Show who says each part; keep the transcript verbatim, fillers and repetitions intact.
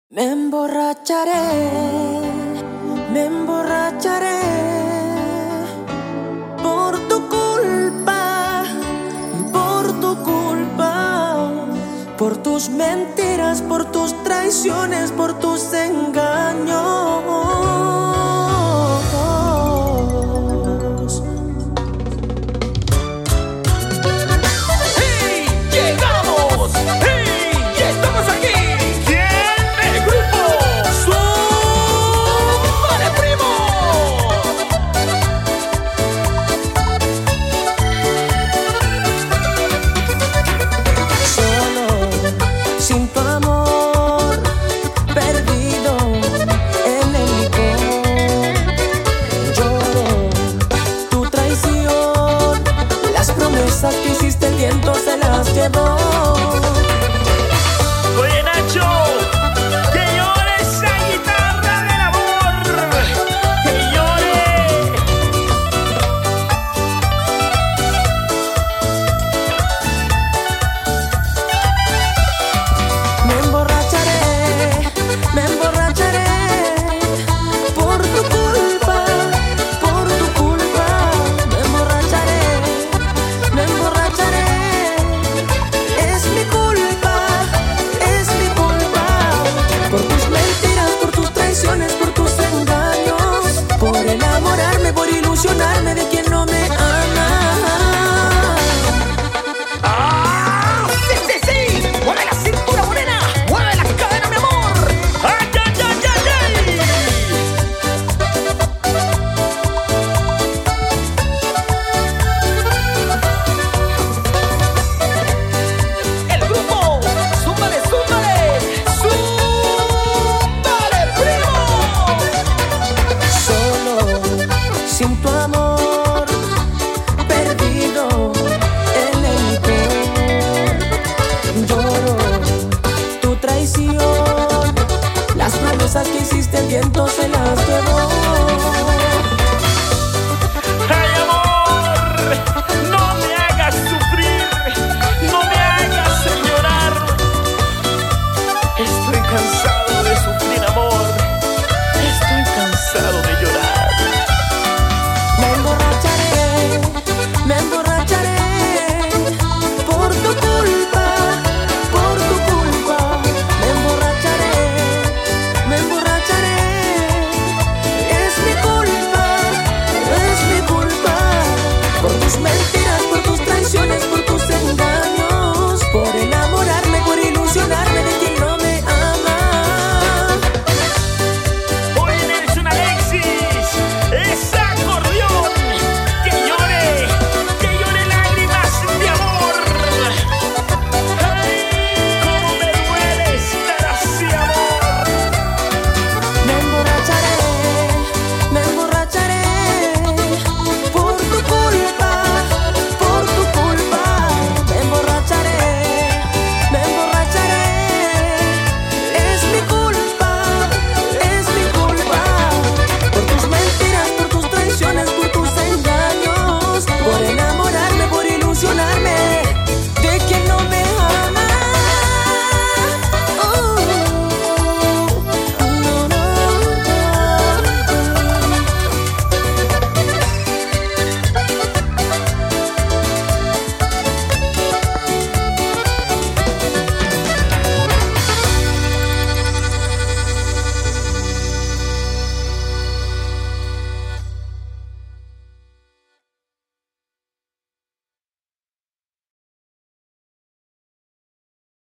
Speaker 1: Me emborracharé, me emborracharé por tu culpa, por tu culpa, por tus mentiras, por tus traiciones, por tus engaños. Que hiciste, el viento se las llevó.
Speaker 2: Oye, Nacho, que llore esa guitarra del amor, que llore.
Speaker 1: Me emborracharé, me emborracharé por tu culpa, por tu culpa. Me emborracharé, me emborracharé. Es mi culpa, es mi culpa. Por tus mentiras, por tus traiciones, por tus engaños, por enamorarme, por ilusionarme de quien no me ama.
Speaker 2: ¡Ah! ¡Sí, sí, sí! ¡Mueve la cintura, morena! ¡Mueve la cadera, mi amor! ¡Ay, ay, ay, ay, ay! El grupo, súmale, súmale, súmale, primo.
Speaker 1: Solo, sin tu amor, perdido en el licor. Lloro tu traición, las promesas que hiciste, el viento se las llevó.
Speaker 2: ¡Ay, amor! No me hagas sufrir, no me hagas llorar. Estoy cansado.